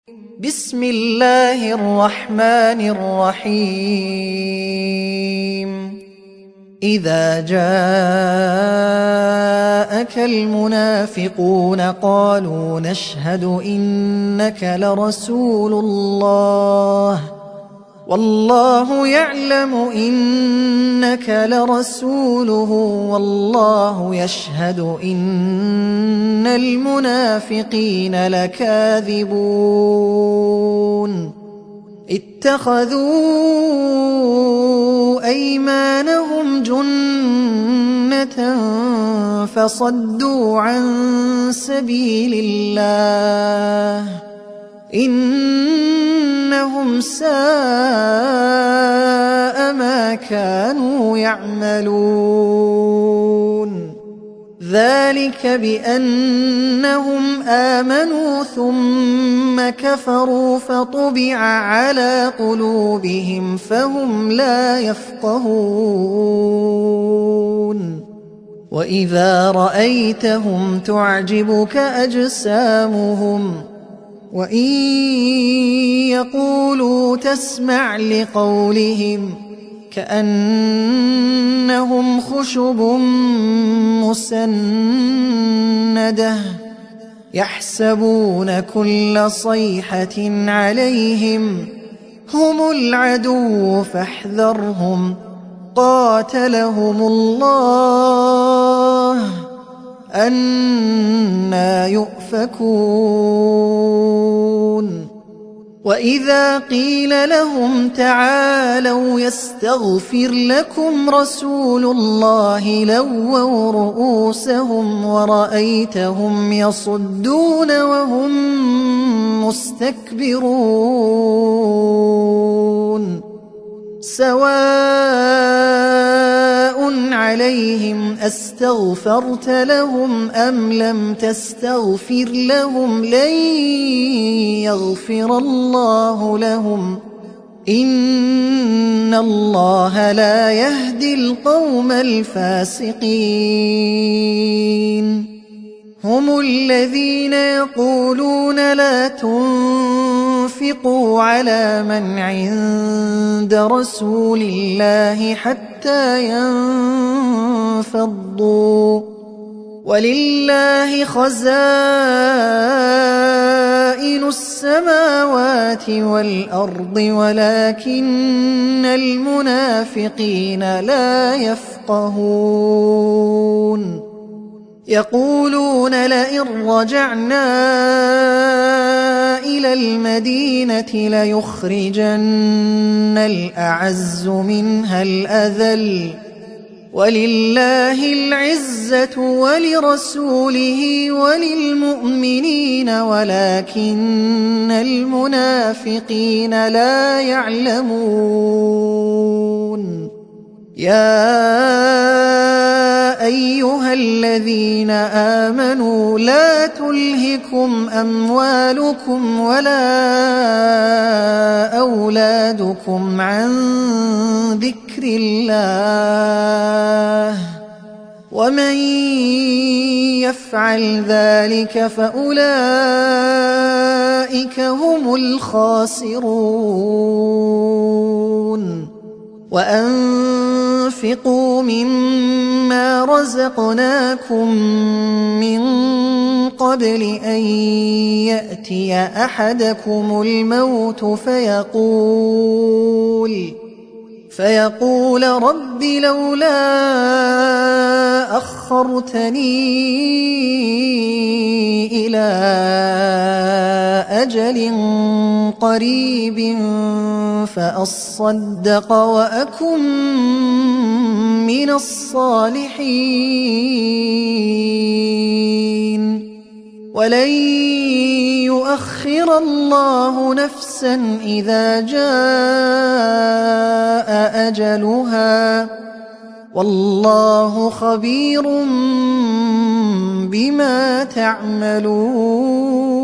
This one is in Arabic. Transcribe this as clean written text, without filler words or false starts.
بسم الله الرحمن الرحيم إذا جاءك المنافقون قالوا نشهد إنك لرسول الله والله يعلم إنك لرسوله والله يشهد إن المنافقين لكاذبون اتخذوا أيمانهم جنة فصدوا عن سبيل الله إنهم ساء ما كانوا يعملون ذلك بأنهم آمنوا ثم كفروا فطبع على قلوبهم فهم لا يفقهون وإذا رأيتهم تعجبك أجسامهم وإن يقولوا تسمع لقولهم كأنهم خشب مسندة يحسبون كل صيحة عليهم هم العدو فاحذرهم قاتلهم الله أنى يؤفكون وإذا قيل لهم تعالوا يستغفر لكم رسول الله لووا رؤوسهم ورأيتهم يصدون وهم مستكبرون سواء عليهم أستغفرت لهم أم لم تستغفر لهم لن يغفر الله لهم إن الله لا يهدي القوم الفاسقين هم الذين يقولون لا تنفقوا على من عند رسول الله حتى ينفضوا ولله خزائن السماوات والأرض ولكن المنافقين لا يفقهون يقولون لئن رجعنا إلى المدينة ليخرجن الأعز منها الأذل ولله العزة ولرسوله وللمؤمنين ولكن المنافقين لا يعلمون يا أيها الذين آمنوا لا تلهكم أموالكم ولا أولادكم عن ذكر الله ومن يفعل ذلك فأولئك هم الخاسرون وأنفقوا مما رزقناكم من قبل أن يأتي أحدكم الموت فيقول رب لولا أخرتني إلى أجل قريب فأصدق وأكن من الصالحين ولن يؤخر الله نفسا إذا جاء أجلها والله خبير بما تعملون